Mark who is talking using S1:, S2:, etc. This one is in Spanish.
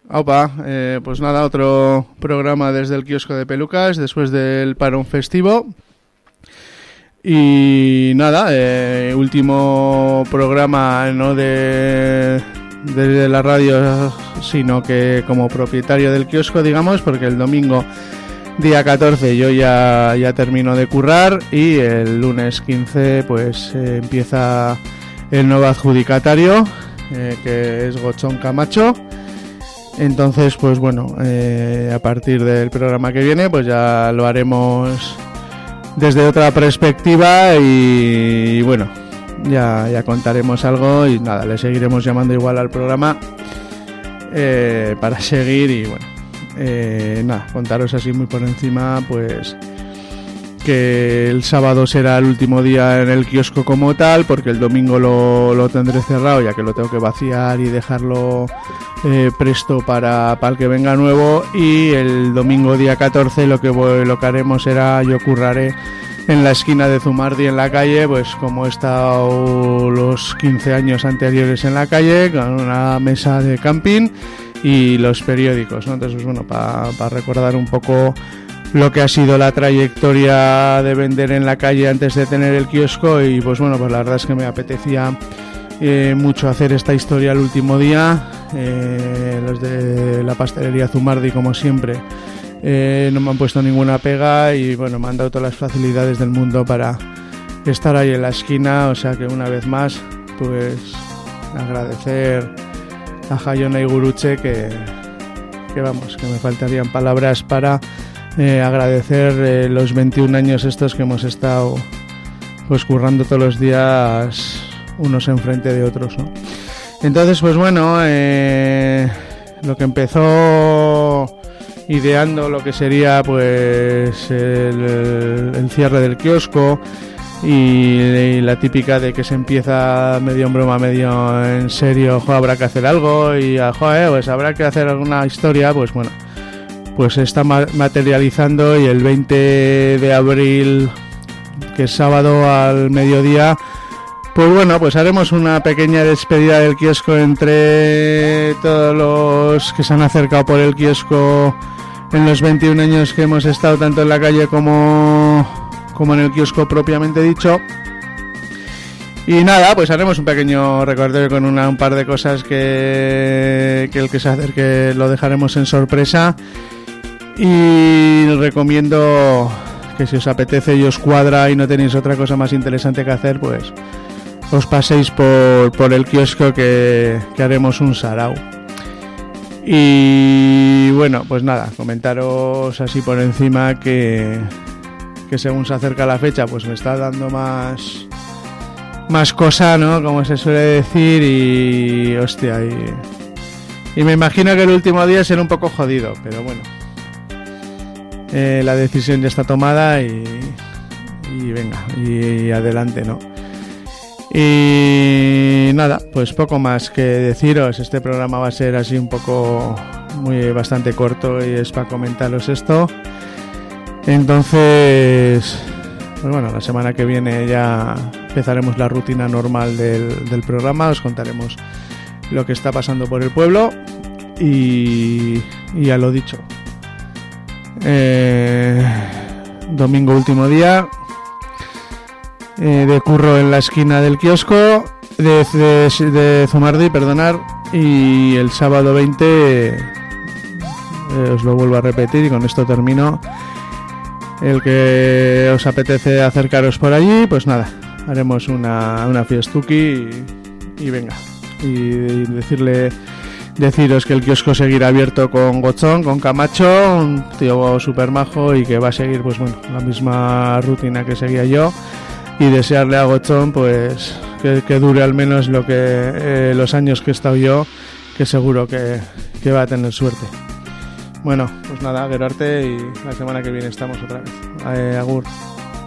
S1: Aupa, pues nada, otro programa desde el kiosco de pelucas después del parón festivo. Y nada, último programa no desde la radio, sino que como propietario del kiosco, digamos, porque el domingo día 14 yo ya termino de currar y el lunes 15 pues empieza el nuevo adjudicatario, que es Gochón Camacho. Entonces, pues bueno, a partir del programa que viene, pues ya lo haremos desde otra perspectiva y bueno, ya contaremos algo y nada, le seguiremos llamando igual al programa para seguir y bueno, nada, contaros así muy por encima, pues que el sábado será el último día en el kiosco como tal, porque el domingo lo tendré cerrado, ya que lo tengo que vaciar y dejarlo presto para el que venga nuevo. Y el domingo día 14 lo que haremos será, yo curraré en la esquina de Zumardi en la calle, pues como he estado los 15 años anteriores en la calle, con una mesa de camping y los periódicos, ¿no? Entonces, pues bueno, para recordar un poco lo que ha sido la trayectoria de vender en la calle antes de tener el kiosco. Y pues bueno, pues la verdad es que me apetecía mucho hacer esta historia el último día. Los de la pastelería Zumardi, como siempre, no me han puesto ninguna pega y bueno, me han dado todas las facilidades del mundo para estar ahí en la esquina. O sea que una vez más, pues agradecer a Jaiona y Guruche, que vamos, que me faltarían palabras para agradecer los 21 años estos que hemos estado pues currando todos los días unos enfrente de otros, ¿no? Entonces, pues bueno, lo que empezó ideando lo que sería pues el cierre del kiosco y la típica de que se empieza medio en broma, medio en serio, habrá que hacer algo y pues habrá que hacer alguna historia, pues bueno, pues se está materializando. Y el 20 de abril, que es sábado al mediodía, pues bueno, pues haremos una pequeña despedida del kiosco entre todos los que se han acercado por el kiosco en los 21 años que hemos estado tanto en la calle como en el kiosco propiamente dicho. Y nada, pues haremos un pequeño recordatorio con un par de cosas que el que se acerque lo dejaremos en sorpresa. Y recomiendo que si os apetece y os cuadra y no tenéis otra cosa más interesante que hacer, pues os paséis por el kiosco que haremos un sarao. Y bueno, pues nada, comentaros así por encima que según se acerca la fecha, pues me está dando más cosa, ¿no? Como se suele decir, y hostia, y me imagino que el último día será un poco jodido, pero bueno. La decisión ya está tomada y venga, y adelante, ¿no? Y nada, pues poco más que deciros. Este programa va a ser así un poco bastante corto y es para comentaros esto. Entonces, pues bueno, la semana que viene ya empezaremos la rutina normal del programa. Os contaremos lo que está pasando por el pueblo y ya lo dicho. Domingo último día de curro en la esquina del kiosco de Zumardi, perdonar, y el sábado 20 os lo vuelvo a repetir y con esto termino. El que os apetece acercaros por allí, pues nada, haremos una fiestuki y venga, y deciros que el kiosco seguirá abierto con Gochón, con Camacho, un tío súper majo y que va a seguir pues bueno la misma rutina que seguía yo, y desearle a Gochón pues que dure al menos lo que los años que he estado yo, que seguro que va a tener suerte. Bueno, pues nada, Gerarte, y la semana que viene estamos otra vez. Agur.